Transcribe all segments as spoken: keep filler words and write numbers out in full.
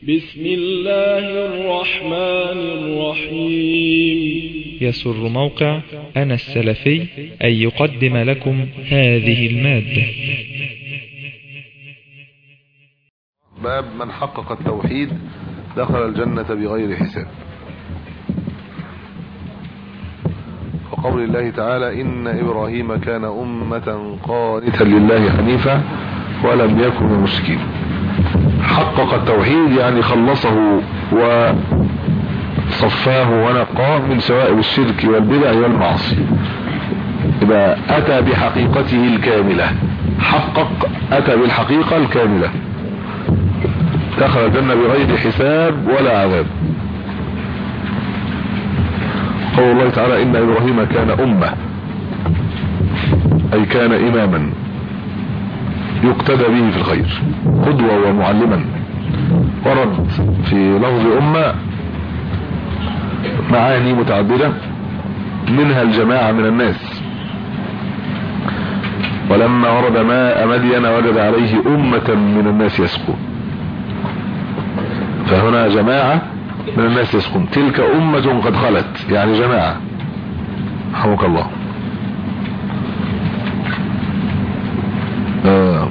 بسم الله الرحمن الرحيم. يسر موقع أنا السلفي أن يقدم لكم هذه المادة. باب من حقق التوحيد دخل الجنة بغير حساب. وقول الله تعالى إن إبراهيم كان أمة قانتا لله حنيفا ولم يكن من المشركين. حقق التوحيد يعني خلصه وصفاه ونقاه من شوائب الشرك والبدع والمعاصي، يبقى أتى بحقيقته الكاملة، حقق أتى بالحقيقة الكاملة، دخل الجنة بغير حساب ولا عذاب. قول الله تعالى إن إبراهيم كان أمة، أي كان إماما يقتدى به في الخير، قدوة ومعلما. ورد في لفظ أمة معاني متعددة، منها الجماعة من الناس. ولما ورد ماء مدين وجد عليه أمة من الناس يسقون، فهنا جماعة من الناس يسقون، تلك أمة قد خلت يعني جماعة. رحمك الله. آه.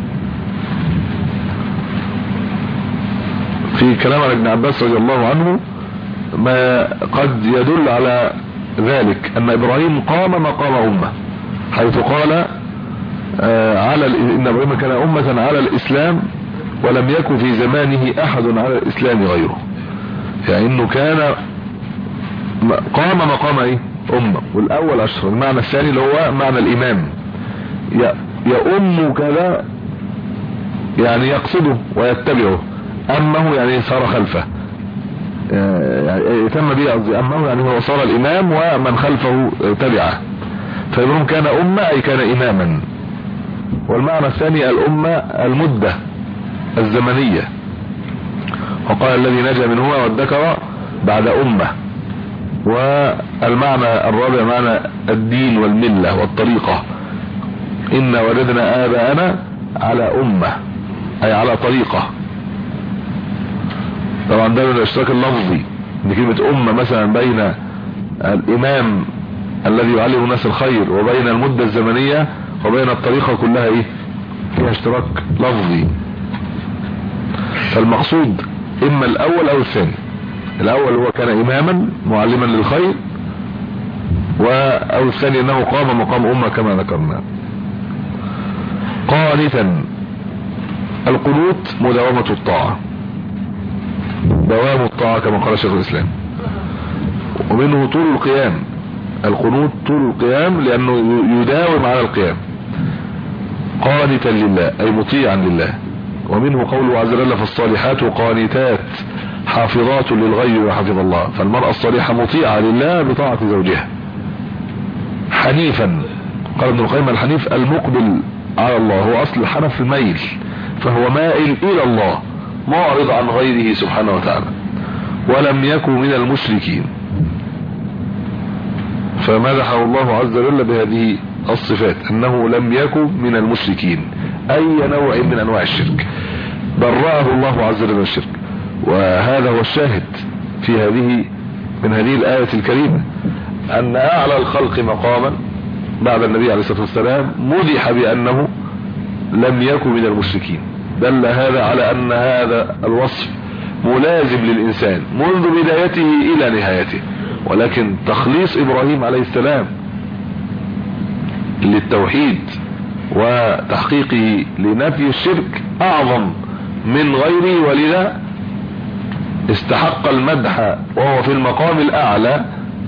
في كلام عن ابن عباس رضي الله عنه ما قد يدل على ذلك، أن إبراهيم قام مقام أمة، حيث قال آه على إن إبراهيم كان أمة على الإسلام ولم يكن في زمانه أحد على الإسلام غيره، يعني إنه كان قام مقام إيه؟ أمة. والأول أشهر. المعنى الثاني اللي هو معنى الإمام، يأم كذا يعني يقصده ويتبعه، أمه يعني صار خلفه، يعني تم به قصدي أمه يعني هو صار الإمام ومن خلفه تبعه. فإبراهيم كان أمة أي كان إماما. والمعنى الثاني الأمة المدة الزمنية، وقال الذي نجا منهما وادكر بعد أمة. والمعنى الرابع معنى الدين والملة والطريقة، إن وجدنا آباءنا على أمة أي على طريقة. طبعا ده من الاشتراك اللفظي، ان كلمة أمة مثلا بين الإمام الذي يعلم الناس الخير وبين المدة الزمنية وبين الطريقة كلها ايه، فيها اشتراك لفظي. فالمقصود اما الاول او الثاني. الاول هو كان اماما معلما للخير، او الثاني انه قام مقام امة كما ذكرنا. قانتا، القنوت مداومة الطاعة، دوام الطاعة كما قال شيخ الاسلام. ومنه طول القيام، القنوت طول القيام لانه يداوم على القيام. قانتا لله اي مطيعا لله. ومنه قوله عز وجل في الصالحات قانتات حافظات للغيب وحفظ الله، فالمرأة الصالحة مطيعة لله بطاعة زوجها. حنيفا، قال ابن القيم الحنيف المقبل على الله، هو اصل الحنف الميل، فهو مائل الى الله معرض عن غيره سبحانه وتعالى. ولم يكن من المشركين، فمدحه الله عز وجل بهذه الصفات، انه لم يكن من المشركين اي نوع من انواع الشرك، برأه الله عز وجل من الشرك. وهذا هو الشاهد في هذه من هذه الآية الكريمة، ان اعلى الخلق مقاما بعد النبي عليه الصلاة والسلام مدح بانه لم يكن من المشركين. دل هذا على ان هذا الوصف ملازم للانسان منذ بدايته الى نهايته، ولكن تخليص ابراهيم عليه السلام للتوحيد وتحقيقه لنفي الشرك اعظم من غيره، ولذا استحق المدح وهو في المقام الاعلى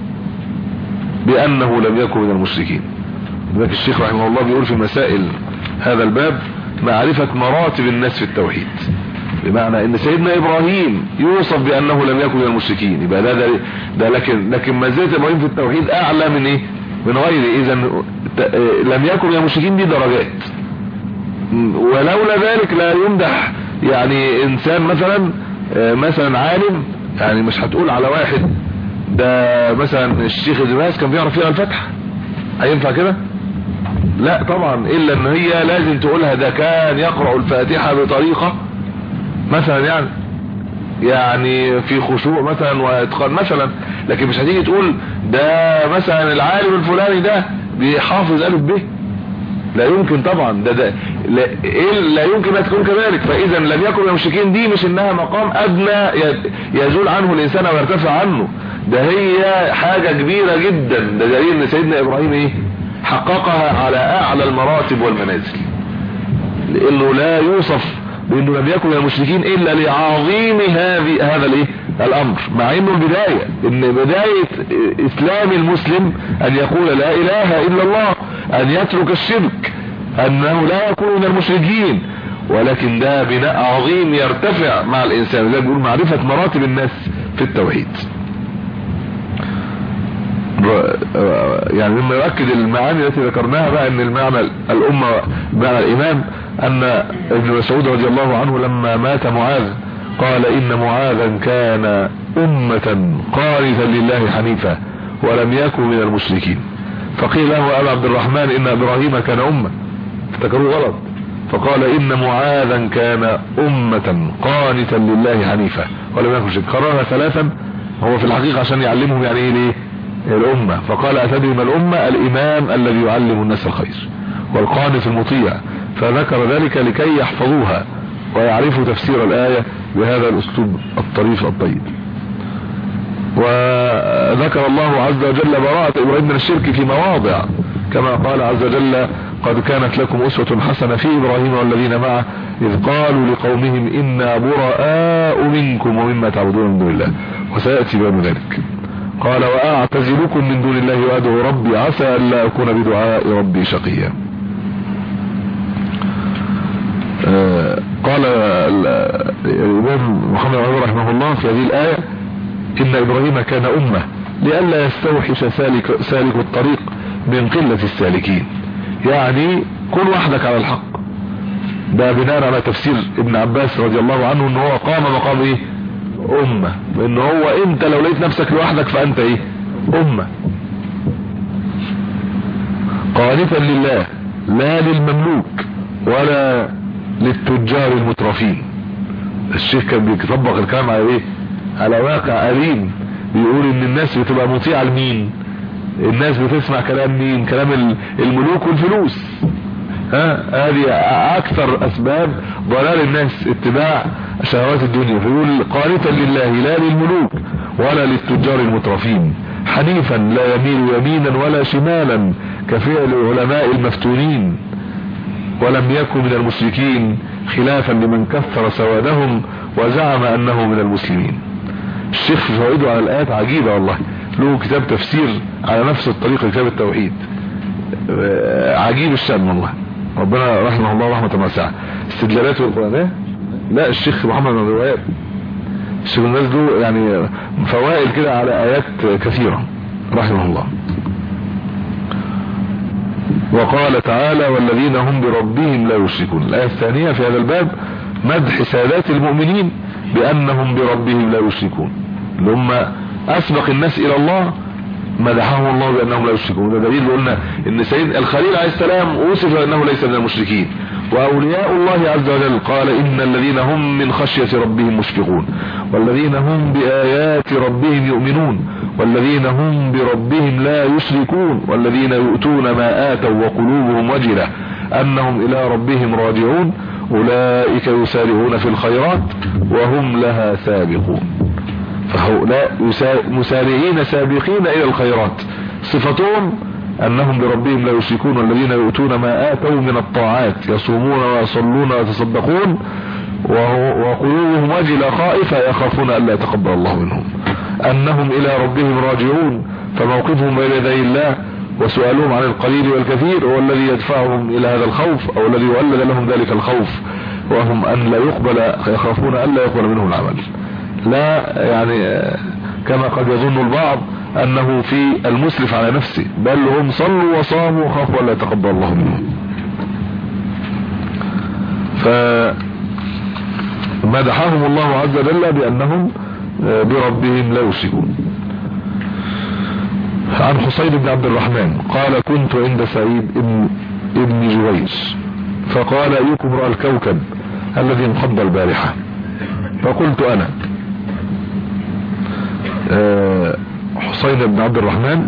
بانه لم يكن من المشركين. لذلك الشيخ رحمه الله بيقول في مسائل هذا الباب معرفة مراتب الناس في التوحيد، بمعنى ان سيدنا ابراهيم يوصف بانه لم يكن من المشركين، يبقى ده, ده, ده لكن لكن مزية ابراهيم في التوحيد اعلى من ايه، من غيره. اذا لم يكن من المشركين دي درجات، ولولا ذلك لا يمدح. يعني انسان مثلا مثلا عالم، يعني مش هتقول على واحد ده مثلا الشيخ الزباس كان بيعرف يقرا الفاتحه، هينفع كده؟ لا طبعا، الا ان هي لازم تقولها ده كان يقرأ الفاتحة بطريقة مثلا يعني يعني في خشوع مثلا واتقان مثلا، لكن مش هتيجي تقول ده مثلا العالم الفلاني ده بيحافظ الف ب، لا يمكن طبعا. ده ده لا, إيه لا يمكن ان تكون كذلك. فاذا لم يكن من المشركين دي مش انها مقام ادنى يزول عنه الانسان ويرتفع عنه، ده هي حاجة كبيرة جدا. ده دليل ان سيدنا ابراهيم ايه حققها على اعلى المراتب والمنازل، لانه لا يوصف بانه لم يكن من المشركين الا لعظيم هذه هذا الايه الامر، مع انه البداية ان بداية اسلام المسلم ان يقول لا اله الا الله، ان يترك الشرك، انه لا يكون من المشركين، ولكن ده بناء عظيم يرتفع مع الانسان. ده بيقول معرفة مراتب الناس في التوحيد. يعني لما يؤكد المعاني التي ذكرناها بقى ان المعنى الامة بمعنى الامام، ان ابن مسعود رضي الله عنه لما مات معاذ قال ان معاذا كان امة قانتا لله حنيفا ولم يكن من المشركين. فقيل له ابا عبد الرحمن ان ابراهيم كان امة، افتكروه غلط، فقال ان معاذا كان امة قانتا لله حنيفا ولم يكن مشركا. قررها ثلاثا، هو في الحقيقة عشان يعلمهم يعني ايه ليه الامة. فقال اتدري ما الامة؟ الامام الذي يعلم الناس الخير والقانت المطيع، فذكر ذلك لكي يحفظوها ويعرفوا تفسير الآية بهذا الاسلوب الطريف الطيب. وذكر الله عز وجل براءة ابراهيم من الشرك في مواضع، كما قال عز وجل قد كانت لكم اسوة حسنة في ابراهيم والذين معه اذ قالوا لقومهم انا براء منكم ومما تعبدون من دون الله، وسيأتي بيان ذلك. قال واعتزلكم من دون الله وادعو ربي عسى الا اكون بدعاء ربي شقيا. آه قال الامام محمد بن رحمه الله في هذه الايه ان ابراهيم كان امه لئلا يستوحش سالك, سالك الطريق من قله السالكين، يعني كن وحدك على الحق. ده بناء على تفسير ابن عباس رضي الله عنه ان هو قام مقام ايه امه، وان هو انت لو لقيت نفسك لوحدك فانت ايه امه قانتا لله لا للمملوك ولا للتجار المترفين. الشيخ كان بيطبق الكلام على ايه على واقع أليم، بيقول ان الناس بتبقى مطيعة لمين؟ الناس بتسمع كلام مين؟ كلام الملوك والفلوس. ها هذه اكثر اسباب ضلال الناس اتباع شهوات الدنيا. فيقول قانتا لله لا للملوك ولا للتجار المترفين حنيفا لا يميل يمينا ولا شمالا كفعل العلماء المفتونين، ولم يكن من المشركين خلافا لمن كثر سوادهم وزعم انه من المسلمين. الشيخ في فوائده على الايات عجيبة والله، له كتاب تفسير على نفس الطريقة كتاب التوحيد عجيب الشأن والله، ربنا رحمه الله رحمة واسعة. استدلالاته القرآنية لا الشيخ محمد بن الوهاب الشيخ الناس له يعني فوائد كده على ايات كثيرة رحمه الله. وقال تعالى والذين هم بربهم لا يشركون. الآية الثانية في هذا الباب مدح سادات المؤمنين بأنهم بربهم لا يشركون، اللي هم أسبق الناس إلى الله مدحهم الله بأنهم لا يشركون. ده دليل قلنا ان سيد الخليل عليه السلام وصف أنه ليس من المشركين. وأولياء الله عز وجل قال إن الذين هم من خشية ربهم مشفقون والذين هم بآيات ربهم يؤمنون والذين هم بربهم لا يشركون والذين يؤتون ما آتوا وقلوبهم وجلة أنهم إلى ربهم راجعون أولئك يسارعون في الخيرات وهم لها سابقون. فهؤلاء مسارعين سابقين إلى الخيرات، صفتهم أنهم بربهم لا يشركون والذين يؤتون ما آتوا من الطاعات يصومون ويصلون ويتصدقون وقلوبهم وجلة خائفة يخافون ألا يتقبل الله منهم أنهم إلى ربهم راجعون. فموقفهم بين يدي الله وسؤالهم عن القليل والكثير هو الذي يدفعهم إلى هذا الخوف أو الذي ولد لهم ذلك الخوف، وهم أن لا يقبل يخافون ألا يقبل منهم العمل. لا يعني كما قد يظن البعض أنه في المسرف على نفسه، بل هم صلوا وصاموا وخافوا ألا يتقبل الله منهم. فمدحهم الله عز وجل بأنهم بربهم لا يشركون. عن حسين بن عبد الرحمن قال كنت عند سعيد ابن, ابن جبير فقال أيكم رأى الكوكب الذي انقض البارحة؟ فقلت أنا. حسين بن عبد الرحمن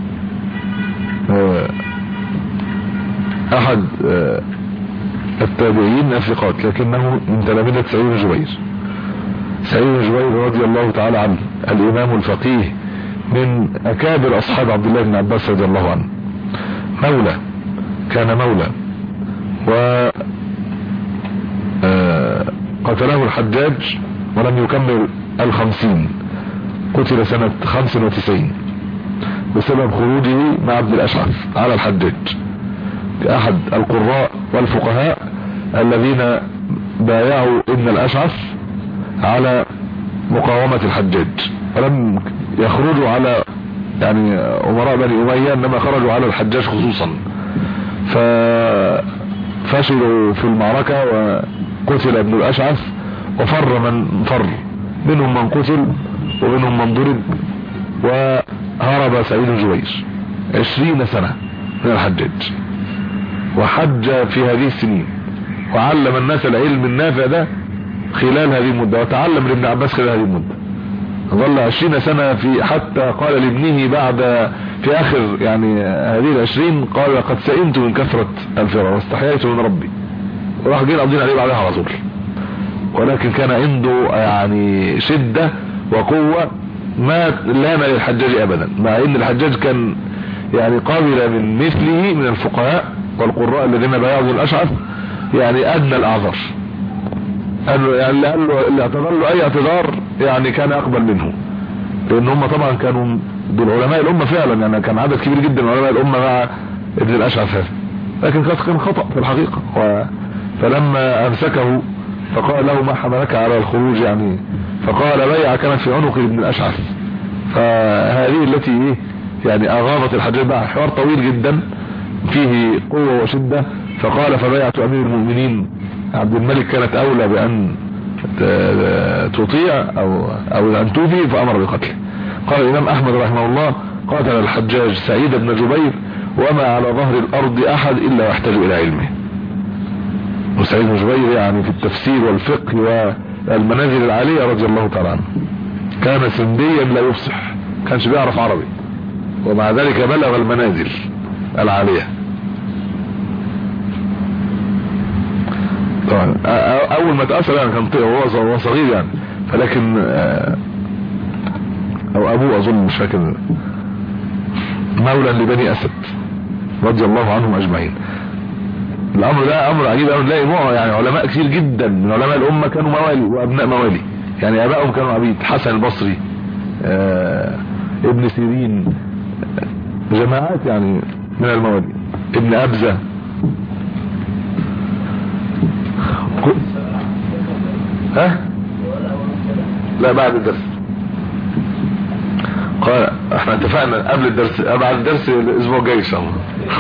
احد التابعين الثقات، لكنه من تلامذة سعيد بن جبير. سعيد بن جبير رضي الله تعالى عنه الامام الفقيه من اكابر اصحاب عبد الله بن عباس رضي الله عنه، مولى، كان مولى، و قتله الحجاج ولم يكمل الخمسين، قتل سنة خمس وتسعين بسبب خروجه مع عبد الاشعث على الحجاج، احد القراء والفقهاء الذين بايعوا ابن الاشعث على مقاومة الحجاج، ولم يخرجوا على يعني امراء بني امية، انما خرجوا على الحجاج خصوصا، ففشلوا في المعركة وقتل ابن الاشعث، وفر من فر، منهم من قتل ومنهم من ضرب، وهرب سعيد بن جبير عشرين سنة من الحجاج، وحج في هذه السنين، وعلم الناس العلم النافع ده خلال هذه المدة، وتعلم لابن عباس خلال هذه المدة، ظل عشرين سنة في، حتى قال لابنه بعد في اخر يعني هذه العشرين، قال قد سئمت من كثرة الفرار واستحييت من ربي، وراح جيل قضين عليه بعدها على طول، ولكن كان عنده يعني شدة وقوة ما لان للحجاج ابدا، مع ان الحجاج كان يعني قابل من مثله من الفقهاء والقراء الذين بايعوا الاشعث يعني ادنى الاعذار، يعني اللي اعتذر له اي اعتذار يعني كان اقبل منه، لان هم طبعا كانوا دول علماء الامه فعلا، يعني كان عدد كبير جدا من علماء الامه مع ابن الاشعث هذا، لكن كان خطأ في الحقيقة. فلما امسكه فقال له ما حملك على الخروج يعني، فقال بيع كانت في عنق ابن الاشعث، فهذه التي ايه يعني اغاظت الحجاج، بقى حوار طويل جدا فيه قوة وشدة، فقال فبيعت امير المؤمنين عبد الملك كانت اولى بان تطيع او او ان توفي، فامر بقتله. قال الامام احمد رحمه الله قاتل الحجاج سعيد بن جبير وما على ظهر الارض احد الا يحتاج الى علمه. وسعيد بن جبير يعني في التفسير والفقه والمنازل العالية رضي الله تعالى عنه، كان سنديا لا يفصح، كانش بيعرف عربي، ومع ذلك بلغ المنازل العالية. طبعا اول ما تأثر يعني كان هو صغير يعني، فلكن او ابوه اظن مش فاكر، مولى لبني اسد رضي الله عنهم اجمعين. الامر ده امر عجيب قوي، نلاقي يعني علماء كثير جدا من علماء الامه كانوا موالي وابناء موالي، يعني ابائهم كانوا عبيد، حسن البصري، آه ابن سيرين، جماعات يعني من الموالي، ابن ابزة. ها لا بعد الدرس، قال احنا اتفقنا قبل الدرس، بعد الدرس الاسبوع الجاي ان شاء الله.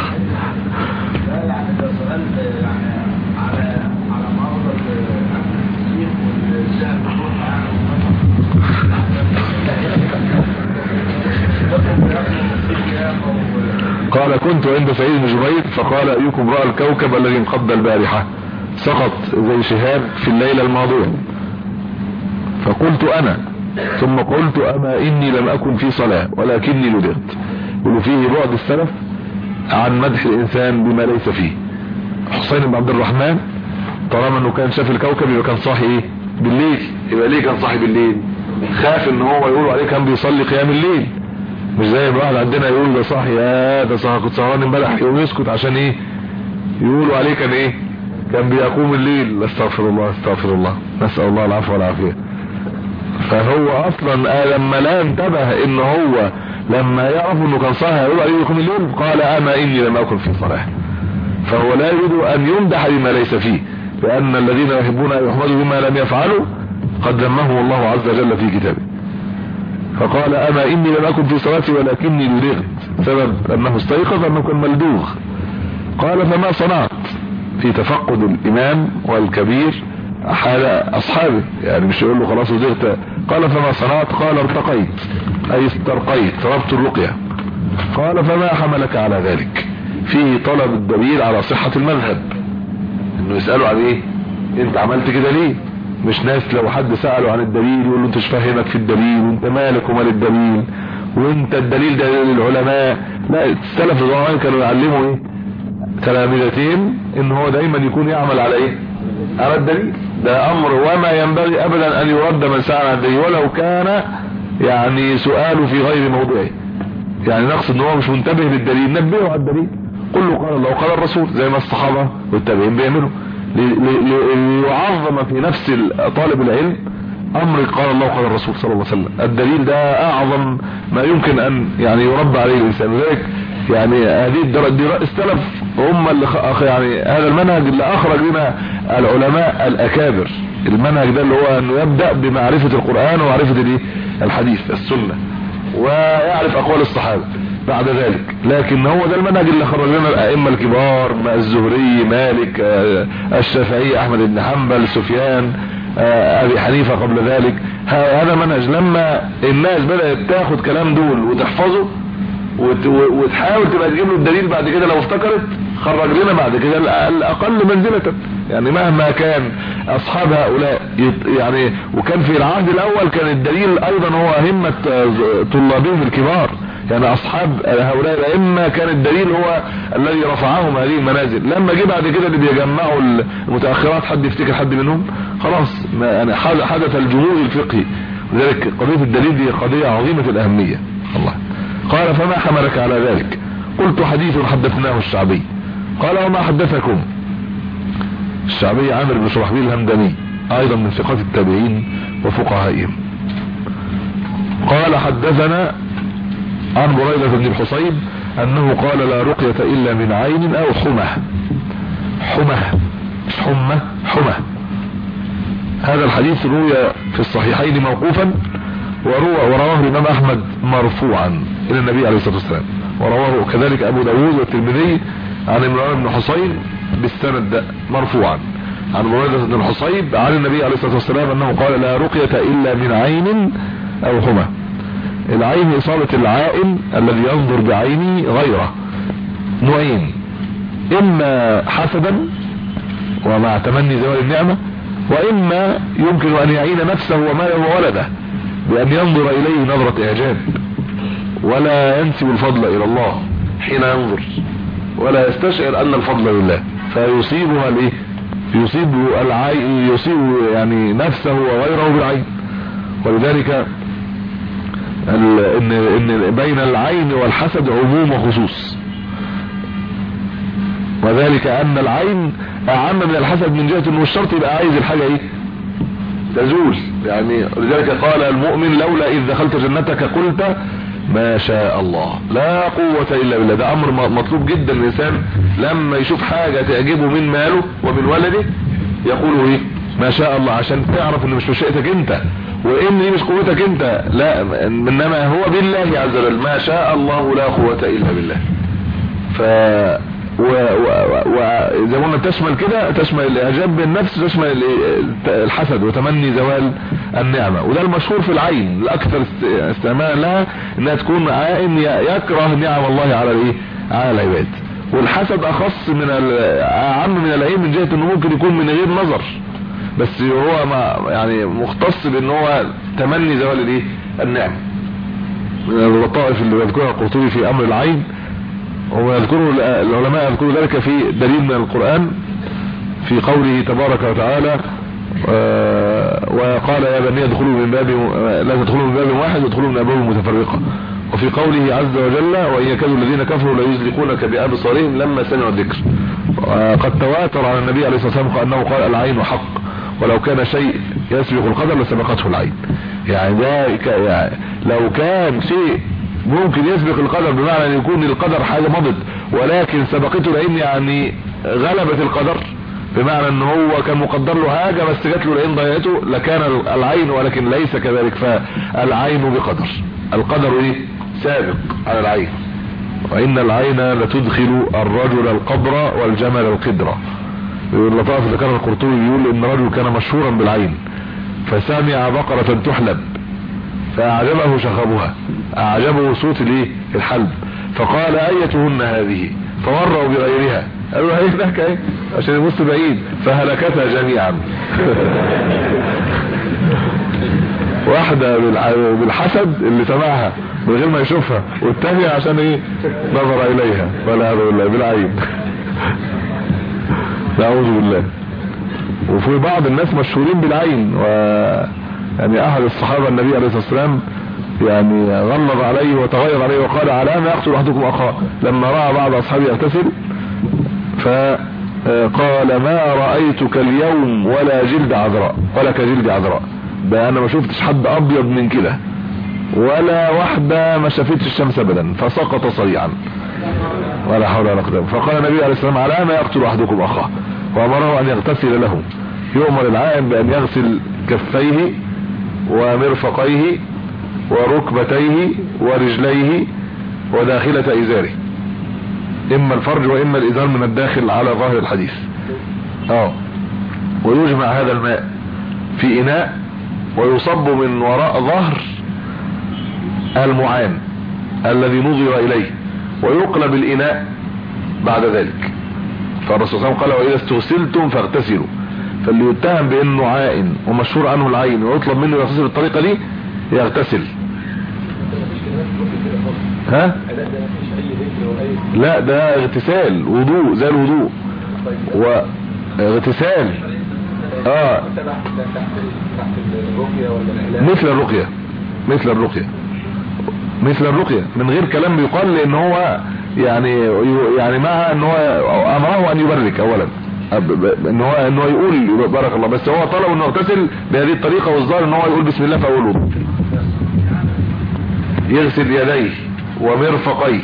قال كنت عند سعيد بن جبير فقال ايكم رأى الكوكب الذي انقض البارحة سقط زي شهاب في الليلة الماضية، فقلت انا، ثم قلت اما اني لم اكن في صلاة ولكني لدغت. وفيه بعد السلف عن مدح الانسان بما ليس فيه. حسين بن عبد الرحمن طالما انه كان شاف الكوكب يبقى كان صاحي ايه بالليل، يبقى ليه كان صاحي بالليل؟ خاف ان هو يقولوا عليه كان بيصلي قيام الليل، مش زي الواحد عندنا يقول ده صاحي يا ده صاحي كنت سهران امبارح، يقوم يسكت عشان ايه يقولوا عليه كان ايه كان بيقوم الليل. استغفر الله استغفر الله، نسأل الله العفو والعافية. فهو اصلا لما لا انتبه ان هو لما يعرف انه كان صاحي يقول عليه يقوم الليل، قال اما اني لم اكن في صلاة. فهو لا يريد ان يمدح بما ليس فيه، لان الذين يحبون ان يحمدوا بما لم يفعلوا قد ذمه الله عز وجل في كتابه. فقال اما اني لم اكن في صلاتي ولكني لدغت، سبب انه استيقظ انه كان ملدوغ. قال فما صنعت؟ في تفقد الامام والكبير حال اصحابه، يعني مش يقول له خلاص ودغت. قال فما صنعت؟ قال ارتقيت اي استرقيت، طلبت الرقية. قال فما حملك على ذلك؟ فيه طلب الدليل على صحة المذهب، انه يسأله عن ايه انت عملت كده ليه، مش ناس لو حد سأله عن الدليل يقول له انت مش فاهمك في الدليل وانت مالك ومال الدليل وانت الدليل ده للعلماء. لا، السلف الزمان كانوا يعلموا ايه تلاميذتين ان هو دايما يكون يعمل على ايه على الدليل. ده امر وما ينبغي ابدا ان يرد من سأل عن الدليل ولو كان يعني سؤاله في غير موضوعه. يعني نقصد ان هو مش منتبه للدليل نبهه على الدليل، قل له قال الله وقال الرسول زي ما الصحابة والتابعين بيعملوا ليعظم في نفس طالب العلم امر قال الله وقال الرسول صلى الله عليه وسلم. الدليل ده اعظم ما يمكن ان يعني يربى عليه الانسان. لذلك يعني هذه الدراسة السلف هم اللي يعني هذا المنهج اللي اخرج لنا العلماء الاكابر. المنهج ده اللي هو انه يبدأ بمعرفة القرآن ومعرفة الحديث السنة ويعرف اقوال الصحابة بعد ذلك. لكن هو ده المنهج اللي خرج لنا الائمة الكبار، الزهري، مالك، الشافعي، احمد بن حنبل، سفيان، ابي حنيفة قبل ذلك. هذا منهج. لما الناس بدأت تاخد كلام دول وتحفظه وتحاول تبقى تجيب له الدليل بعد كده لو افتكرت، خرج لنا بعد كده الاقل منزلة. يعني مهما كان اصحاب هؤلاء يعني، وكان في العهد الاول كان الدليل ايضا هو همة طلابهم الكبار. يعني اصحاب هؤلاء الائمه كان الدليل هو الذي رفعهم هذه المنازل. لما جه بعد كده اللي بيجمعوا المتاخرات حد يفتكر حد منهم خلاص يعني حدث الجمود الفقهي. لذلك قضيه الدليل دي قضيه عظيمه الاهميه. الله قال فما حملك على ذلك؟ قلت حديث حدثناه الشعبي. قال وما حدثكم؟ الشعبي عامر بن شرحبيل الهمداني ايضا من ثقات التابعين وفقهائهم. قال حدثنا عن بريدة بن الحصيب انه قال لا رقية الا من عين او حمى. حمى مش حمى، حمى. هذا الحديث روي في الصحيحين موقوفا وروى ورواه الامام احمد مرفوعا الى النبي عليه الصلاة والسلام، ورواه كذلك ابو داود والترمذي عن عمران بن حصين بالسند ده مرفوعا عن بريدة بن الحصيب عن النبي عليه الصلاة والسلام انه قال لا رقية الا من عين او حمى. العين اصابة العائن الذي ينظر بعينه غيره نوعين، اما حسدا ومع تمني زوال النعمة، واما يمكن ان يعين نفسه وماله وولده بان ينظر اليه نظرة اعجاب ولا ينسب الفضل الى الله حين ينظر ولا يستشعر ان الفضل لله فيصيبها الايه يصيب العين يصيب يعني نفسه وغيره بالعين. ولذلك ان ان بين العين والحسد عموم وخصوص، وذلك ان العين اعم من الحسد من جهة انه الشرط يبقى عايز الحاجة ايه تزول. يعني لذلك قال المؤمن لولا اذ دخلت جنتك قلت ما شاء الله لا قوة الا بالله. ده امر مطلوب جدا. الانسان لما يشوف حاجة تعجبه من ماله ومن ولده يقول ايه ما شاء الله، عشان تعرف ان مش مشيئتك انت وان دي مش قوتك انت، لا انما هو بالله عز وجل ما شاء الله لا قوة الا بالله. ف وزي ما قلنا تشمل كده، تشمل الاعجاب بالنفس، تشمل الحسد وتمني زوال النعمة. وده المشهور في العين الاكثر استعمالا لها انها تكون عائن يكره نعم الله على الايه على العباد. والحسد اخص من اعم من العين من جهة انه ممكن يكون من غير نظر، بس هو ما يعني مختص بان هو تمني زوال الايه النعمة. من اللطائف اللي بيذكرها القرطبي في امر العين، هو يذكروا العلماء يذكروا ذلك في دليل من القرآن في قوله تبارك وتعالى وقال يا بني ادخلوا من باب لا تدخلوا من باب واحد وادخلوا من ابواب متفرقة. وفي قوله عز وجل وان يكاد الذين كفروا ليزلقونك بابصارهم لما سمعوا الذكر. قد تواتر على النبي عليه الصلاة والسلام انه قال العين حق ولو كان شيء يسبق القدر لسبقته العين. يعني ده يعني لو كان شيء ممكن يسبق القدر بمعنى ان يكون القدر حاجة مضت ولكن سبقته العين يعني غلبت القدر، بمعنى ان هو كان مقدر له حاجة بس جات له العين ضيعته لكان العين، ولكن ليس كذلك. فالعين بقدر، القدر ايه سابق على العين. وان العين لتدخل الرجل القبر والجمل القدر. اللطائف اللي كان القرطبي بيقول ان رجل كان مشهورا بالعين فسمع بقرة تحلب فاعجبه شخبها، اعجبه صوت الايه الحلب، فقال ايتهن هذه، فوروا بغيرها قالوا هي هناك ايه عشان يبص بعيد فهلكتها جميعا. واحدة بالحسد اللي سمعها من غير ما يشوفها، والتانية عشان ايه نظر اليها والعياذ بالله بالعين. نعوذ بالله. وفي بعض الناس مشهورين بالعين، و يعني احد الصحابة النبي عليه الصلاة والسلام يعني غلظ عليه وتغير عليه وقال على ما يقتل احدكم اخاه، لما رأى بعض اصحابه يغتسل فقال ما رأيتك اليوم ولا جلد عذراء ولا كجلد عذراء، ده انا ما شفتش حد ابيض من كده ولا واحدة ما شافتش الشمس ابدا، فسقط صريعا ولا حول ولا قوة. فقال النبي عليه السلام على ما يقتل احدكم اخاه، وامره ان يغتسل له. يؤمر العائم بان يغسل كفيه ومرفقيه وركبتيه ورجليه وداخلة ازاره، اما الفرج واما الازار من الداخل على ظاهر الحديث. اه ويجمع هذا الماء في اناء ويصب من وراء ظهر المعان الذي نظر اليه، ويقلب الاناء بعد ذلك. فالرسول صلى الله عليه وسلم قال واذا استغسلتم فاغتسلوا. فاللي يتهم بانه عائن ومشهور عنه العين ويطلب منه يغتسل بالطريقه دي يغتسل. ها لا ده اغتسال وضوء زي الوضوء واغتسال اه مثل الرقية مثل الرقية مثل الرقية من غير كلام بيقال، لان هو يعني يعني مع ان هو امره ان يبرك اولا ان هو ان هو يقول بارك الله، بس هو طلب انه يغتسل بهذه الطريقة، والظاهر ان هو يقول بسم الله في اول وضوء. يغسل يديه ومرفقيه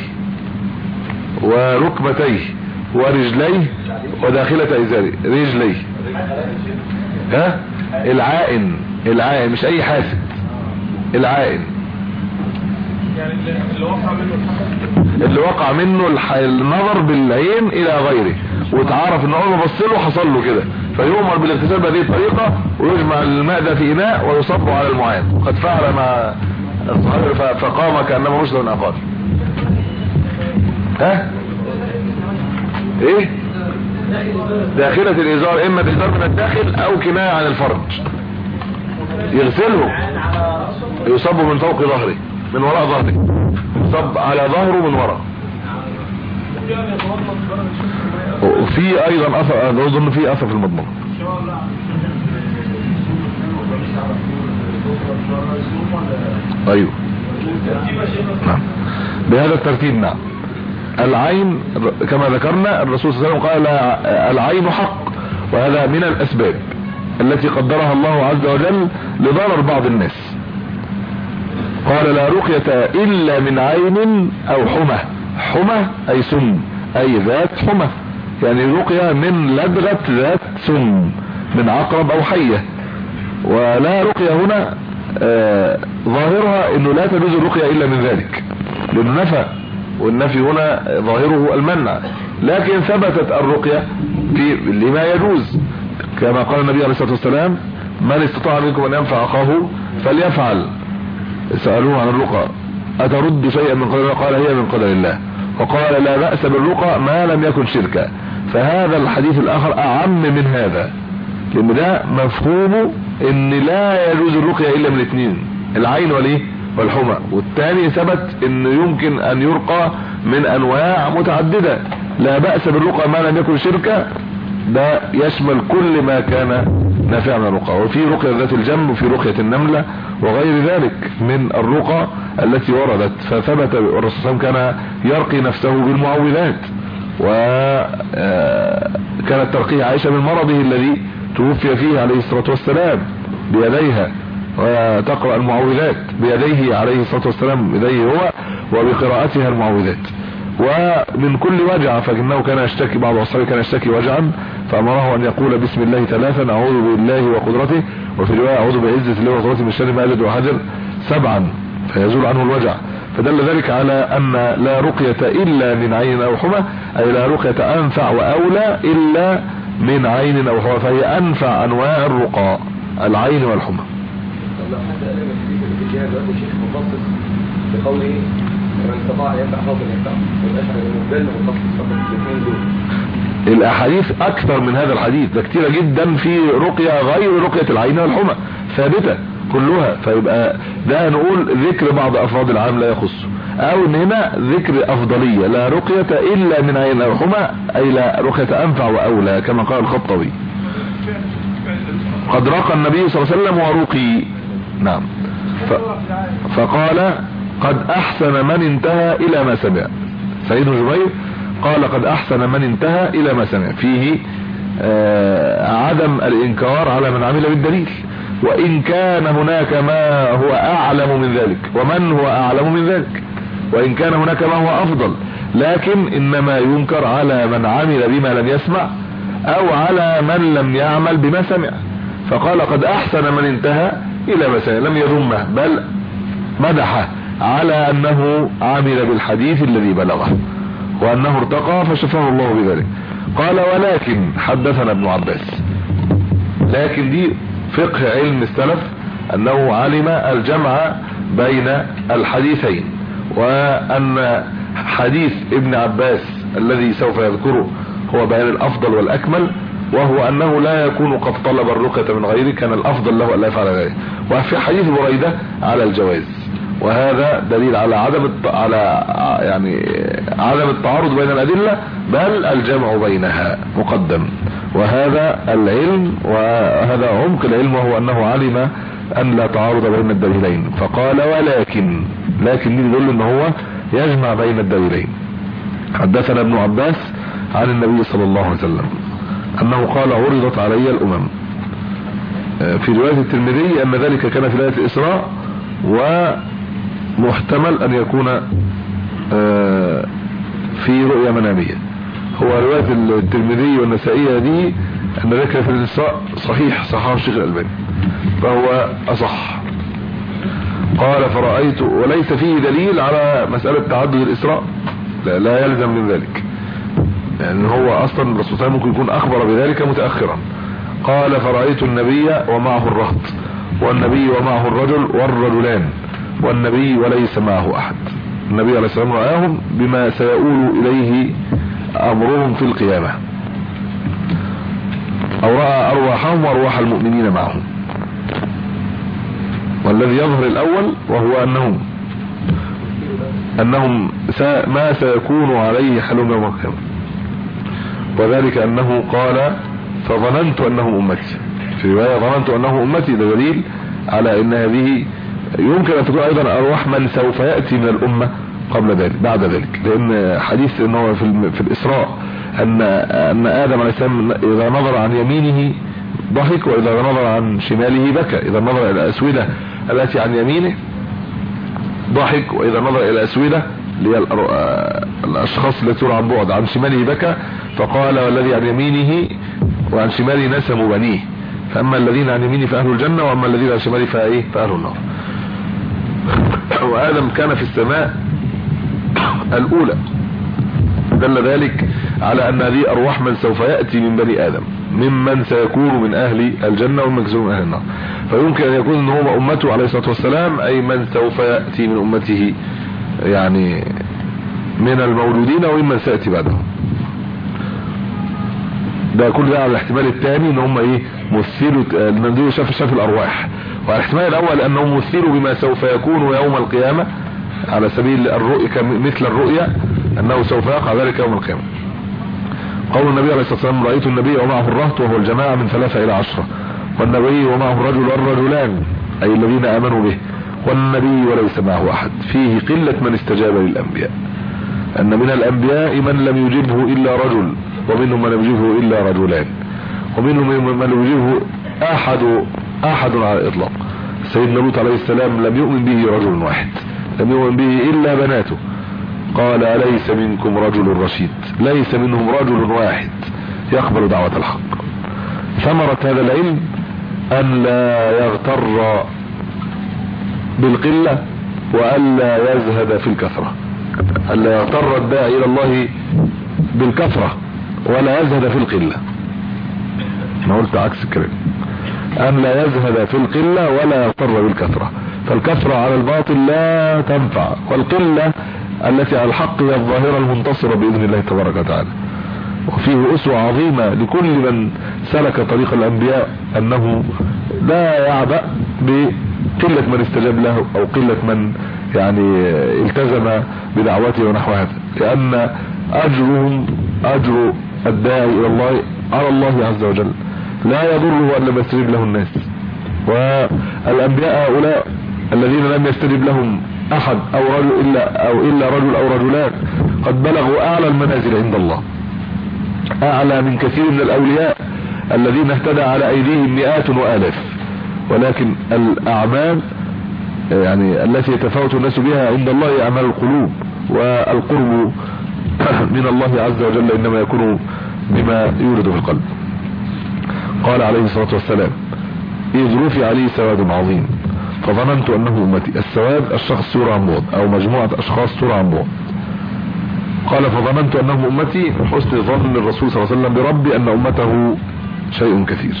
وركبتيه ورجليه وداخلة ازاره. رجليه ها العائن العائن مش اي حاسد، العائن يعني اللي وقع منه اللي وقع منه النظر بالعين الى غيره، وتعرف ان اول ما بص له حصل له كده، فيؤمر بالاغتسال بهذه الطريقه، ويجمع الماء ده في اناء ويصب على المعان. وقد فعل مع الصحابه فقام كانما رشد من عقار. ها ايه داخلة الازار، اما الازار من الداخل او كناية عن الفرج. يغسله يصب من فوق ظهره من وراء ظهره، يصب على ظهره من وراء. وفي ايضا اثر اظن في اثر في المضمضة. ايوه نعم بهذا الترتيب. نعم العين كما ذكرنا الرسول صلى الله عليه وسلم قال العين حق، وهذا من الاسباب التي قدرها الله عز وجل لضرر بعض الناس. قال لا رقية الا من عين او حمى. حمى اي سم، اي ذات حمى، يعني رقية من لدغة ذات سم من عقرب او حية. ولا رقية هنا آه ظاهرها انه لا تجوز الرقية الا من ذلك، لانه نفى، والنفي هنا ظاهره المنع، لكن ثبتت الرقية في لما يجوز، كما قال النبي عليه الصلاة والسلام من استطاع منكم ان ينفع اخاه فليفعل. سألوه عن الرقى اترد شيئا من قدر الله؟ قال هي من قدر الله. وقال لا بأس بالرقى ما لم يكن شركا. فهذا الحديث الاخر اعم من هذا، لان ده مفهومه ان لا يجوز الرقية الا من اثنين، العين والايه والحمى، والثاني ثبت انه يمكن ان يرقى من انواع متعددة. لا بأس بالرقى ما لم يكن شركا، ده يشمل كل ما كان نافعا من الرقى. وفي رقية ذات الجنب وفي رقية النملة وغير ذلك من الرقى التي وردت. فثبت الرسول صلى الله عليه وسلم كان يرقي نفسه بالمعوذات، وكانت ترقيه عائشة من مرضه الذي توفي فيه عليه الصلاة والسلام بيديها، وتقرأ المعوذات بيديه عليه الصلاة والسلام، بيديه هو وبقراءتها المعوذات. ومن كل وجع، فإنه كان يشتكي، بعض أصحابه كان يشتكي وجعا فأمره أن يقول بسم الله ثلاثا أعوذ بالله وقدرته، وفي رواية أعوذ بعزة الله وقدرته من شر ما أجد وحجر سبعا فيزول عنه الوجع. فدل ذلك على أن لا رقية إلا من عين أو حمى، أي لا رقية أنفع وأولى إلا من عين أو حمى، فهي أنفع أنواع الرقى العين والحمى. بقوله من استطاع ينفع فضل ينفع، والأشعر المبدل مخصص فقط الاثنين دول. الاحاديث اكثر من هذا الحديث، ده كتيرة جدا في رقية غير رقية العين والحمى ثابتة، كلها، فيبقى ده نقول ذكر بعض افراد العام لا يخصه، او ان هنا ذكر افضلية لا رقية الا من عين او حمى، اي لا رقية انفع واولى كما قال الخطبي. قد رقى النبي صلى الله عليه وسلم ورقي. نعم. ف... فقال قد احسن من انتهى الى ما سمع. سيد جبير قال قد احسن من انتهى الى ما سمع، فيه آه عدم الانكار على من عمل بالدليل، وان كان هناك ما هو اعلم من ذلك ومن هو اعلم من ذلك، وان كان هناك ما هو افضل، لكن انما ينكر على من عمل بما لم يسمع او على من لم يعمل بما سمع. فقال قد احسن من انتهى الى ما سمع، لم يذمه بل مدحه على انه عمل بالحديث الذي بلغه وانه ارتقى فشفاه الله بذلك. قال ولكن حدثنا ابن عباس، لكن دي فقه علم السلف انه علم الجمع بين الحديثين، وان حديث ابن عباس الذي سوف يذكره هو بيان الافضل والاكمل، وهو انه لا يكون قد طلب الرقية من غيره، كان الافضل له الا يفعل ذلك. وفي حديث بريدة على الجواز، وهذا دليل على عدم الت... على يعني عدم التعارض بين الادله، بل الجمع بينها مقدم. وهذا العلم وهذا عمق العلم، وهو انه علم ان لا تعارض بين الدليلين، فقال ولكن، لكن دي يدل ان هو يجمع بين الدليلين. حدثنا ابن عباس عن النبي صلى الله عليه وسلم انه قال عرضت علي الامم. في روايه الترمذي ان ذلك كان في ليله الاسراء، ومحتمل ان يكون في رؤيا مناميه. هو روايه الترمذي والنسائيه دي ان ذلك في الاسراء صحيح، صححه الشيخ الالباني فهو اصح. قال فرأيت، وليس فيه دليل على مسألة تعدد الاسراء، لا, لا يلزم من ذلك، لان يعني هو اصلا الرسول صلى الله عليه وسلم ممكن يكون اخبر بذلك متأخرا. قال فرأيت النبي ومعه الرهط، والنبي ومعه الرجل والرجلان، والنبي وليس معه احد. النبي عليه الصلاة والسلام رآهم بما سيؤول اليه امرهم في القيامة، او رأى ارواحهم وارواح المؤمنين معهم. والذي يظهر الاول وهو انهم انهم ما سيكون عليه حلم يوم القيامة، وذلك انه قال فظننت انهم امتي، في رواية ظننت انهم امتي. ده دليل على ان هذه يمكن ان تكون ايضا ارواح من سوف يأتي من الامة قبل ذلك بعد ذلك، لان حديث انه في, في الاسراء ان ان ادم عليه السلام اذا نظر عن يمينه ضحك، واذا نظر عن شماله بكى. اذا نظر الى الاسودة التي عن يمينه ضحك، واذا نظر الى الاسودة اللي هي الاشخاص التي ترى عن بعد عن شماله بكى. فقال والذي عن يمينه وعن شماله نسم بنيه، فاما الذين عن يمينه فاهل الجنة، واما الذين عن شماله فايه فاهل النار. وآدم كان في السماء الاولى، دل ذلك على ان هذه ارواح من سوف يأتي من بني ادم، ممن سيكون من اهل الجنة ومن سيكون من اهل النار. فيمكن ان يكون ان هو امته عليه الصلاة والسلام، اي من سوف يأتي من امته يعني من المولودين وممن سيأتي بعدهم. ده كل ده على الاحتمال الثاني ان هم ايه مثلوا، المندوب شاف شاف الارواح. وعلى الاحتمال الاول انهم مثلوا بما سوف يكون يوم القيامة على سبيل الرؤية، مثل الرؤية انه سوف يقع ذلك يوم القيامة. قول النبي عليه الصلاة والسلام رأيت النبي ومعه الرهط، وهو الجماعة من ثلاثة الى عشرة، والنبي ومعه الرجل والرجلان اي الذين امنوا به، والنبي وليس معه احد. فيه قلة من استجاب للانبياء، ان من الانبياء من لم يجبه الا رجل، ومنهم من لم يجبه الا رجلان، ومنهم من لم يجبه احد احد على الاطلاق. سيدنا لوط عليه السلام لم يؤمن به رجل واحد، لم يؤمن به الا بناته. قال أليس منكم رجل رشيد، ليس منهم رجل واحد يقبل دعوة الحق. ثمرة هذا العلم ان لا يغتر بالقلة، وألا يزهد في الكثرة. ألا يغتر الداعي الى الله بالكثرة ولا يزهد في القلة. ما قلت عكس الكلام، ان لا يزهد في القلة ولا يغتر بالكثرة. فالكثرة على الباطل لا تنفع، والقلة التي على الحق هي الظاهرة المنتصرة بإذن الله تبارك وتعالى. وفيه أسوة عظيمة لكل من سلك طريق الأنبياء، أنه لا يعبأ قلة من استجاب له او قلة من يعني التزم بدعوته ونحو هذا، لان اجرهم اجر الداعي الى الله على الله عز وجل، لا يضره ان لم يستجب له الناس. والانبياء هؤلاء الذين لم يستجب لهم احد او رجل الا او الا رجل او رجلان قد بلغوا اعلى المنازل عند الله، اعلى من كثير من الاولياء الذين اهتدى على ايديهم مئات والاف. ولكن الاعمال يعني التي يتفاوت الناس بها عند الله اعمال القلوب، والقرب من الله عز وجل انما يكون بما يولد في القلب. قال عليه الصلاة والسلام: إذ رفع لي سواد عظيم فظننت انه امتي. السواد الشخص سورة عن بعد او مجموعة اشخاص سورة عن بعد. قال فظننت انه امتي، حسن ظن الرسول صلى الله عليه وسلم بربي ان امته شيء كثير.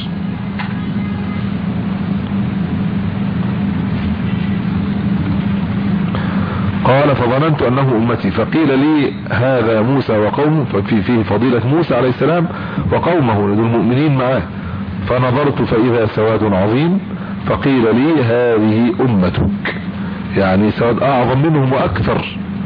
قال فظننت انه امتي فقيل لي هذا موسى وقومه، ففي فيه فضيلة موسى عليه السلام وقومه المؤمنين معه. فنظرت فاذا سواد عظيم فقيل لي هذه امتك، يعني سواد اعظم منهم واكثر.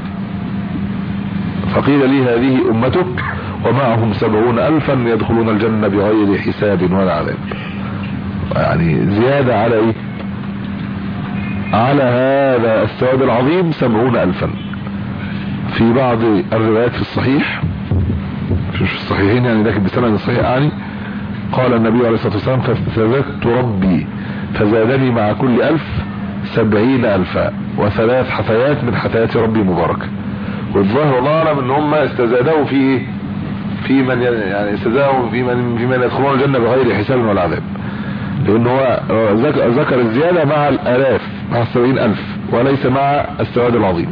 فقيل لي هذه امتك ومعهم سبعون الفا يدخلون الجنة بغير حساب ولا عذاب. يعني زيادة على ايه؟ على هذا السواد العظيم سبعون الفا. في بعض الروايات في الصحيح، مش في الصحيحين يعني لكن بسند الصحيح يعني، قال النبي عليه الصلاة والسلام: فاستزدت ربي فزادني مع كل الف سبعين الفا، وثلاث حثيات من حثيات ربي مباركة. والظاهر والله اعلم ان هم استزادوا في في من يعني استزادوا في من في من يدخلون الجنة بغير حساب ولا عذاب، لان هو ذكر الزيادة مع الالاف، مع السبعين الف، وليس مع السواد العظيم.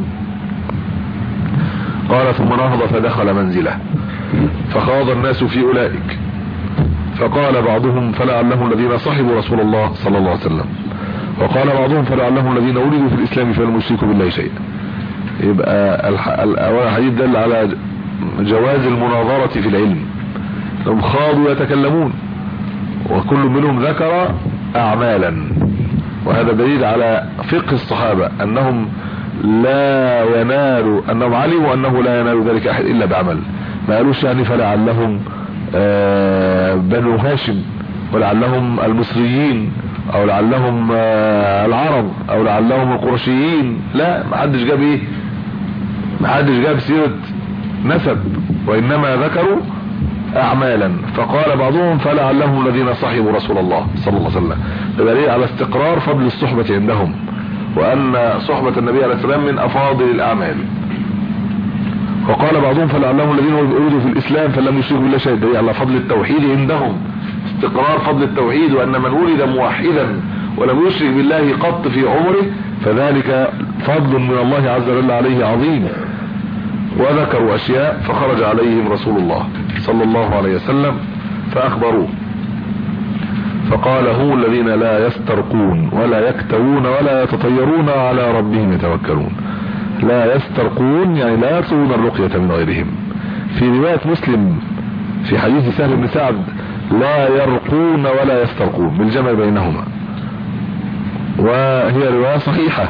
قال ثم نهض فدخل منزله فخاض الناس في اولئك، فقال بعضهم فلعلهم الذين صحبوا رسول الله صلى الله عليه وسلم، وقال بعضهم فلعلهم الذين ولدوا في الاسلام فلم يشركوا بالله شيئا. يبقى الاول حديث دل على جواز المناظرة في العلم، هم خاضوا يتكلمون وكل منهم ذكر اعمالا، وهذا دليل على فقه الصحابة انهم لا ينالوا، انهم علموا انه لا ينال ذلك احد الا بعمل. ما قالوش يعني فلعلهم آه بنو هاشم، ولعلهم المصريين، او لعلهم آه العرب، او لعلهم القرشيين، لا، ما حدش جاب ايه، ما حدش جاب سيرة نسب، وانما ذكروا اعمالا. فقال بعضهم فلعلهم الذين صحبوا رسول الله صلى الله عليه وسلم، دليل على استقرار فضل الصحبة عندهم، وان صحبة النبي عليه السلام من افاضل الاعمال. وقال بعضهم فلعلهم الذين ولدوا في الاسلام فلم يشركوا بالله شيئا، دليل على فضل التوحيد عندهم، استقرار فضل التوحيد، وان من ولد موحدا ولم يشرك بالله قط في عمره فذلك فضل من الله عز وجل عليه عظيم. وذكروا اشياء فخرج عليهم رسول الله صلى الله عليه وسلم فاخبروه، فقال هم الذين لا يسترقون ولا يكتوون ولا يتطيرون على ربهم يتوكلون. لا يسترقون يعني لا يطلبون الرقية من غيرهم. في رواية مسلم في حديث سهل بن سعد لا يرقون ولا يسترقون بالجمع بينهما، وهي رواية صحيحة،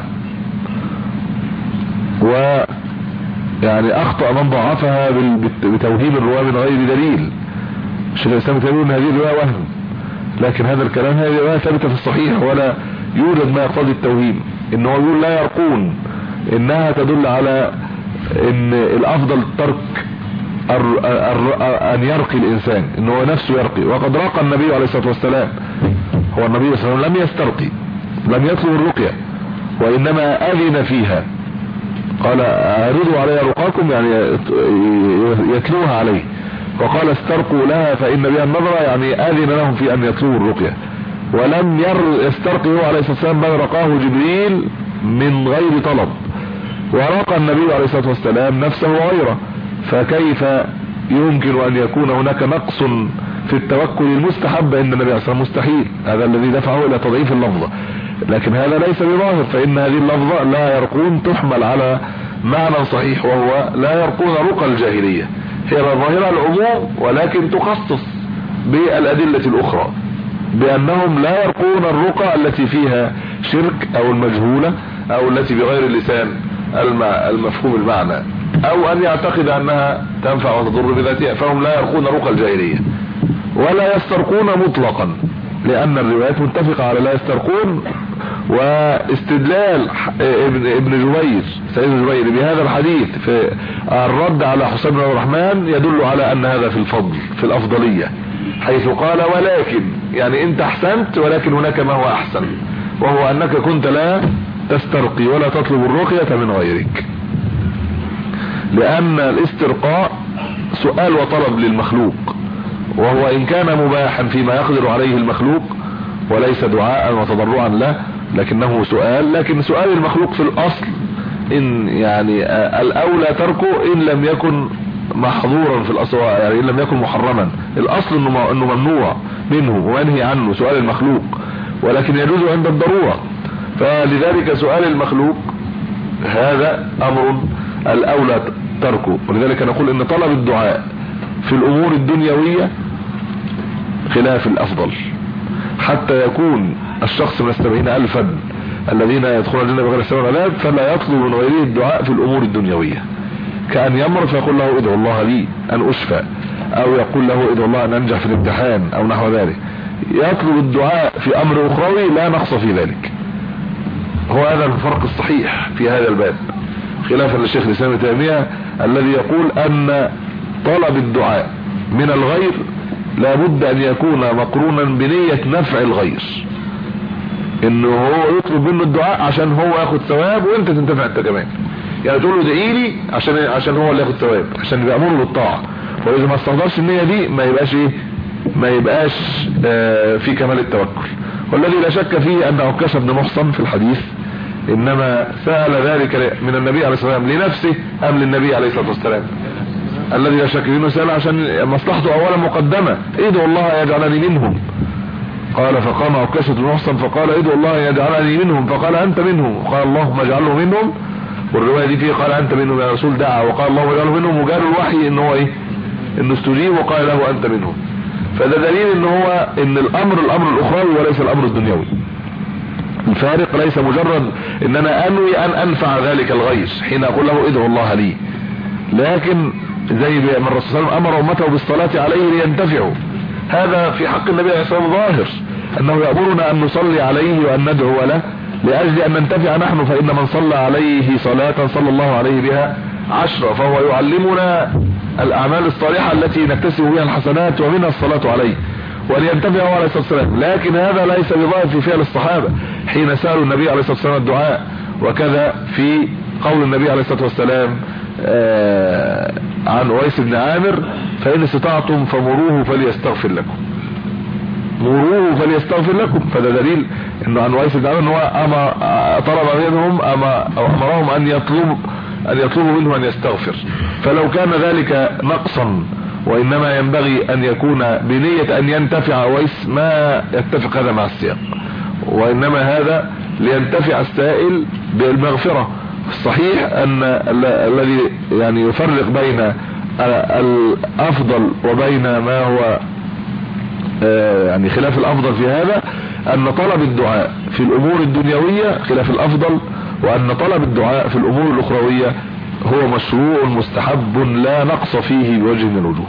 ويعني اخطأ من ضعفها بتوهيم الرواية من غير دليل. الشيخ الاسلام يقول ان هذه الرواية وهم، لكن هذا الكلام هذه رواية ثابتة في الصحيح، ولا يوجد ما يقتضي التوهيم. ان هو يقول لا يرقون انها تدل على ان الافضل ترك ان يرقي الانسان، ان هو نفسه يرقي، وقد رقى النبي عليه الصلاة والسلام. هو النبي صلى الله عليه وسلم لم يسترقي، لم يطلب الرقية، وانما اذن فيها. قال اعرضوا علي رقاكم يعني يتلوها عليه، وقال استرقوا لها فان بها النظرة، يعني اذن لهم في ان يطلبوا الرقية. ولم يسترقي هو عليه الصلاة والسلام بل رقاه جبريل من غير طلب، ورقى النبي عليه الصلاة والسلام نفسه وغيره. فكيف يمكن ان يكون هناك نقص في التوكل المستحب عند النبي عليه الصلاة والسلام؟ مستحيل. هذا الذي دفعه الى تضعيف اللفظة، لكن هذا ليس بظاهر، فان هذه اللفظة لا يرقون تحمل على معنى صحيح، وهو لا يرقون رقى الجاهلية. هي ظاهرة العموم، ولكن تخصص بالادلة الاخرى بانهم لا يرقون الرقى التي فيها شرك او المجهولة او التي بغير اللسان المفهوم المعنى، او ان يعتقد انها تنفع وتضر بذاتها، فهم لا يرقون رقى الجاهلية ولا يسترقون مطلقا، لان الروايات متفقة على لا يسترقون. واستدلال ابن ابن جبير سيد جبير بهذا الحديث في الرد على حسين بن الرحمن يدل على ان هذا في الفضل في الافضلية، حيث قال ولكن يعني انت احسنت ولكن هناك ما هو احسن، وهو انك كنت لا تسترقي ولا تطلب الرقية من غيرك، لان الاسترقاء سؤال وطلب للمخلوق، وهو ان كان مباحا فيما يقدر عليه المخلوق وليس دعاء وتضرعا له، لكنه سؤال. لكن سؤال المخلوق في الاصل ان يعني الاولى تركه ان لم يكن محظورا في الاصل، يعني ان لم يكن محرما، الاصل انه انه ممنوع منه ومنهي عنه سؤال المخلوق، ولكن يجوز عند الضرورة. فلذلك سؤال المخلوق هذا امر الاولى تركه، ولذلك نقول ان طلب الدعاء في الامور الدنيوية خلاف الافضل، حتى يكون الشخص من السبعين الفا الذين يدخلون الجنة بغير حساب ولا عذاب فلا يطلب من غيره الدعاء في الامور الدنيوية، كأن يمر فيقول له ادعو الله لي ان اشفى، او يقول له ادعو الله ان انجح في الامتحان او نحو ذلك. يطلب الدعاء في امر اخروي لا نقص في ذلك. هو هذا الفرق الصحيح في هذا الباب، خلافا للشيخ الاسلام ابن تيمية الذي يقول ان طلب الدعاء من الغير لابد ان يكون مقرونا بنية نفع الغير، انه هو يطلب منه الدعاء عشان هو ياخد ثواب وانت تنتفع انت كمان، يعني تقول له ادعي لي عشان عشان هو اللي ياخد ثواب، عشان يبقى امره بالطاعه. واذا ما استحضرش النيه دي ما يبقاش ايه ما يبقاش آه في كمال التوكل. والذي لا شك فيه ان عكاشة بن محصن في الحديث انما سأل ذلك من النبي عليه الصلاه والسلام لنفسه ام للنبي عليه الصلاه والسلام؟ الذي لا شك فيه انه سأل عشان مصلحته اولا مقدمه، ادعو الله يجعلني منهم. قال فقام عكاشة بن محصن فقال ادعو الله يجعلني منهم، فقال انت منهم، قال اللهم اجعله منهم. والروايه دي فيه قال انت منهم يا رسول دعا، وقال اللهم اجعله منهم، وجاء الوحي ان هو ايه انه استجيب وقال له انت منهم. فده دليل ان هو ان الامر الامر الاخروي وليس الامر الدنيوي. الفارق ليس مجرد ان انا انوي ان انفع ذلك الغير حين اقول له ادعو الله لي، لكن زي ما الرسول صلى الله عليه وسلم امر امته بالصلاه عليه لينتفعوا، هذا في حق النبي عليه الصلاه والسلام ظاهر انه يأمرنا ان نصلي عليه وان ندعو له لاجل ان ننتفع نحن، فان من صلى عليه صلاة صلى الله عليه بها عشرة، فهو يعلمنا الاعمال الصالحة التي نكتسب بها الحسنات ومنها الصلاة عليه ولينتفع هو عليه الصلاة والسلام. لكن هذا ليس بظاهر في فعل الصحابة حين سألوا النبي عليه الصلاة والسلام الدعاء، وكذا في قول النبي عليه الصلاة والسلام آه عن ويس بن عامر فإن استطعتم فمروه فليستغفر لكم، مروه فليستغفر لكم. فده دليل انه عن ويس بن عامر ان هو اما طلب منهم اما او امرهم ان يطلب ان يطلبوا منه ان يستغفر، فلو كان ذلك نقصا وانما ينبغي ان يكون بنية ان ينتفع ويس ما يتفق هذا مع السياق، وانما هذا لينتفع السائل بالمغفرة. الصحيح ان الذي يعني يفرق بين الافضل وبين ما هو يعني خلاف الافضل في هذا ان طلب الدعاء في الامور الدنيوية خلاف الافضل، وان طلب الدعاء في الامور الاخروية هو مشروع مستحب لا نقص فيه بوجه من الوجوه.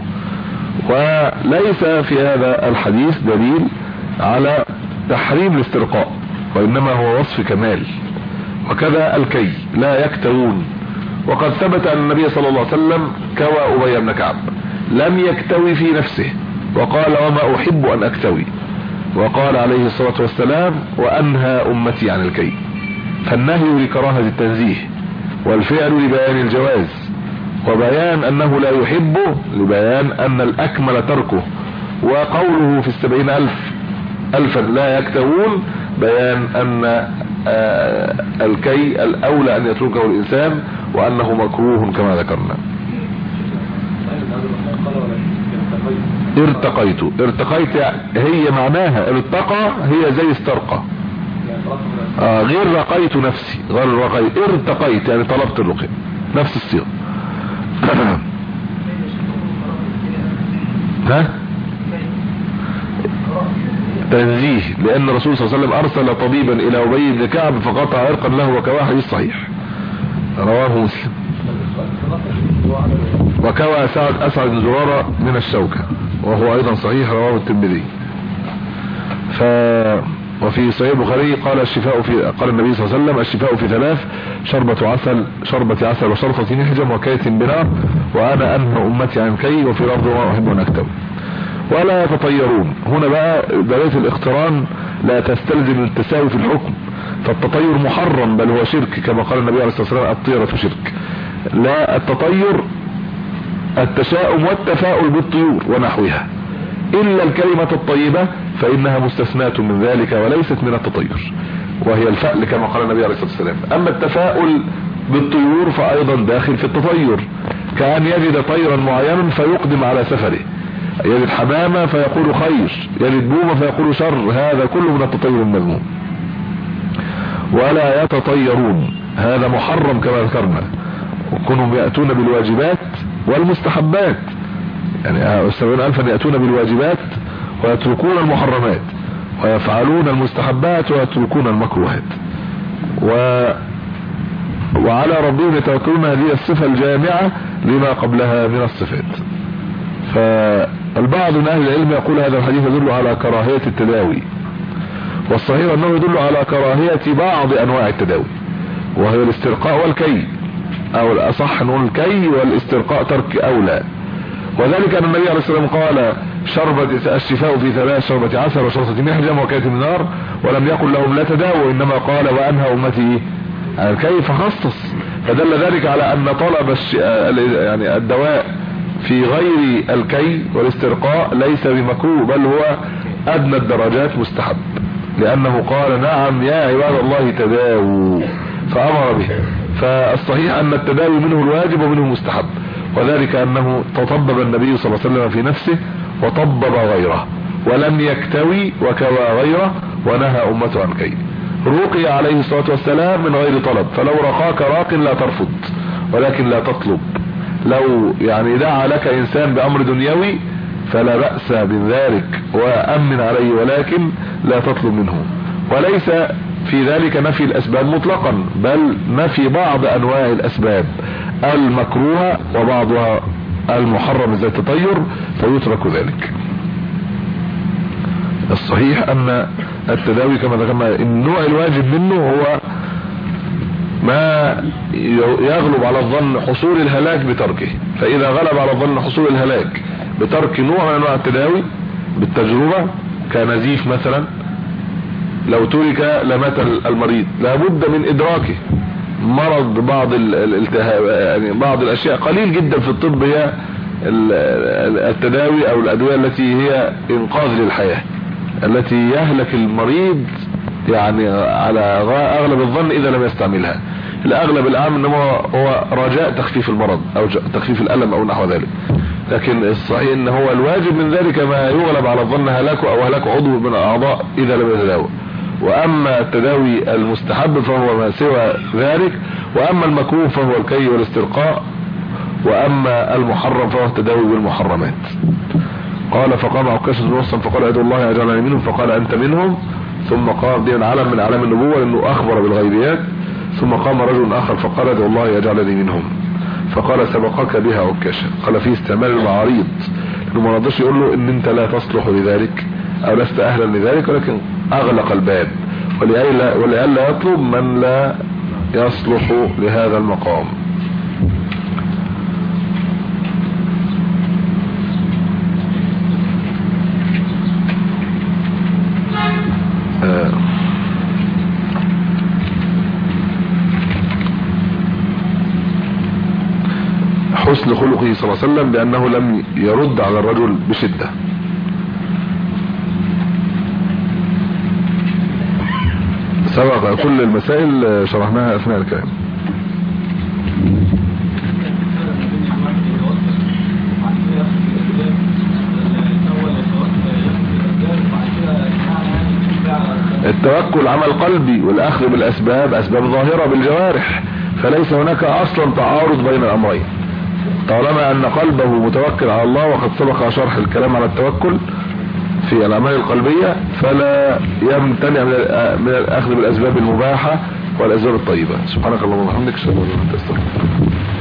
وليس في هذا الحديث دليل على تحريم الاسترقاء، وانما هو وصف كمال. وكذا الكي لا يكتوون، وقد ثبت ان النبي صلى الله عليه وسلم كوى ابي بن كعب لم يكتوي في نفسه وقال وما احب ان اكتوي، وقال عليه الصلاة والسلام وانهى امتي عن الكي. فالنهي لكراهة التنزيه، والفعل لبيان الجواز، وبيان انه لا يحبه لبيان ان الاكمل تركه. وقوله في السبعين الف الفا لا يكتوون بيان ان آه الكي الاولى ان يتركه الانسان وانه مكروه كما ذكرنا. ارتقيت ارتقيت هي معناها ارتقى، هي زي استرقى آه غير رقيت نفسي، غير رقيت ارتقيت يعني طلبت الرقي، نفس الصيغه. ها تنزيه، لان الرسول صلى الله عليه وسلم ارسل طبيبا الى ابي بن كعب فقطع عرقا له وكواه، حديث صحيح رواه مسلم. وكوى اسعد اسعد بن زرارة من الشوكة وهو ايضا صحيح رواه الترمذي. ف وفي صحيح البخاري قال الشفاء في قال النبي صلى الله عليه وسلم الشفاء في ثلاث: شربة عسل شربة عسل وشرطة نحجم وكيت بنار وانا انهى امتي عن كي، وفي لفظ ما احب ان اكتب. ولا يتطيرون. هنا بقى دلالة الاقتران لا تستلزم التساوي في الحكم، فالتطير محرم بل هو شرك كما قال النبي عليه الصلاة والسلام الطيرة شرك. لا، التطير التشاؤم والتفاؤل بالطيور ونحوها، الا الكلمة الطيبة فانها مستثناة من ذلك وليست من التطير، وهي الفأل كما قال النبي عليه الصلاة والسلام. اما التفاؤل بالطيور فايضا داخل في التطير، كأن يجد طيرا معينا فيقدم على سفره، يجد حمامة فيقول خير، يجد بومة فيقول شر، هذا كله من التطير المذموم. ولا يتطيرون هذا محرم كما ذكرنا، وكونهم يأتون بالواجبات والمستحبات، يعني السبعين ألفا يأتون بالواجبات ويتركون المحرمات، ويفعلون المستحبات ويتركون المكروهات، و... وعلى ربهم يتوكلون. هذه الصفة الجامعة لما قبلها من الصفات. فالبعض من اهل العلم يقول هذا الحديث يدل على كراهية التداوي، والصحيح انه يدل على كراهية بعض انواع التداوي، وهي الاسترقاء والكي، او الاصح نقول الكي والاسترقاء ترك اولى. وذلك ان النبي عليه الصلاة والسلام قال شربة الشفاء في ثلاث: شربة عسل وشرطة محجم وكيت من نار، ولم يقل لهم لا تداووا، انما قال وانهى امتي عن الكي فخصص. فدل ذلك على ان طلب الش... يعني الدواء في غير الكي والاسترقاء ليس بمكروه، بل هو ادنى الدرجات مستحب، لانه قال نعم يا عباد الله تداووا فامر به. فالصحيح ان التداوي منه الواجب ومنه المستحب، وذلك انه تطبب النبي صلى الله عليه وسلم في نفسه وطبب غيره، ولم يكتوي وكوى غيره ونهى امته عن كي. رقي عليه الصلاة والسلام من غير طلب، فلو رقاك راق لا ترفض ولكن لا تطلب. لو يعني دعا لك انسان بامر دنيوي فلا بأس بذلك وامن عليه، ولكن لا تطلب منه. وليس في ذلك نفي الاسباب مطلقا، بل نفي بعض انواع الاسباب المكروهة وبعضها المحرم زي التطير فيترك ذلك. الصحيح ان التداوي كما ذكرنا النوع الواجب منه هو ما يغلب على الظن حصول الهلاك بتركه، فاذا غلب على الظن حصول الهلاك بترك نوع من انواع التداوي بالتجربة كنزيف مثلا، لو ترك لمات المريض، لابد من ادراكه. مرض بعض الالتهاب يعني بعض الاشياء قليل جدا في الطب هي التداوي او الادوية التي هي انقاذ للحياة، التي يهلك المريض يعني على اغلب الظن اذا لم يستعملها. الاغلب العام انما هو رجاء تخفيف المرض او تخفيف الالم او نحو ذلك، لكن الصحيح ان هو الواجب من ذلك ما يغلب على الظن هلاكه او هلاك عضو من الاعضاء اذا لم يتداوى. واما التداوي المستحب فهو ما سوى ذلك، واما المكروه فهو الكي والاسترقاء، واما المحرم فهو التداوي بالمحرمات. قال فقام عكاش بن محصن فقال ادعو الله اجعلني منهم، فقال انت منهم. ثم قام دي علم من اعلام النبوة لانه اخبر بالغيبيات. ثم قام رجل اخر فقال ادعو الله اجعلني منهم، فقال سبقك بها عكاشة. قال فيه استعمال المعاريض، لانه ما رضاش يقول له ان انت لا تصلح لذلك او لست اهلا لذلك، ولكن اغلق الباب ولئلا يطلب من لا يصلح لهذا المقام. آه. حسن خلقه صلى الله عليه وسلم بأنه لم يرد على الرجل بشدة. سبق كل المسائل شرحناها أثناء الكلام. التوكل عمل قلبي، والأخذ بالأسباب أسباب ظاهرة بالجوارح، فليس هناك أصلا تعارض بين الأمرين طالما أن قلبه متوكل على الله، وقد سبق شرح الكلام على التوكل. في الاعمال القلبية فلا يمتنع من الاخذ بالاسباب المباحة والاسباب الطيبة. سبحانك اللهم وبحمدك اشهد ان لا اله الا انت استغفرك.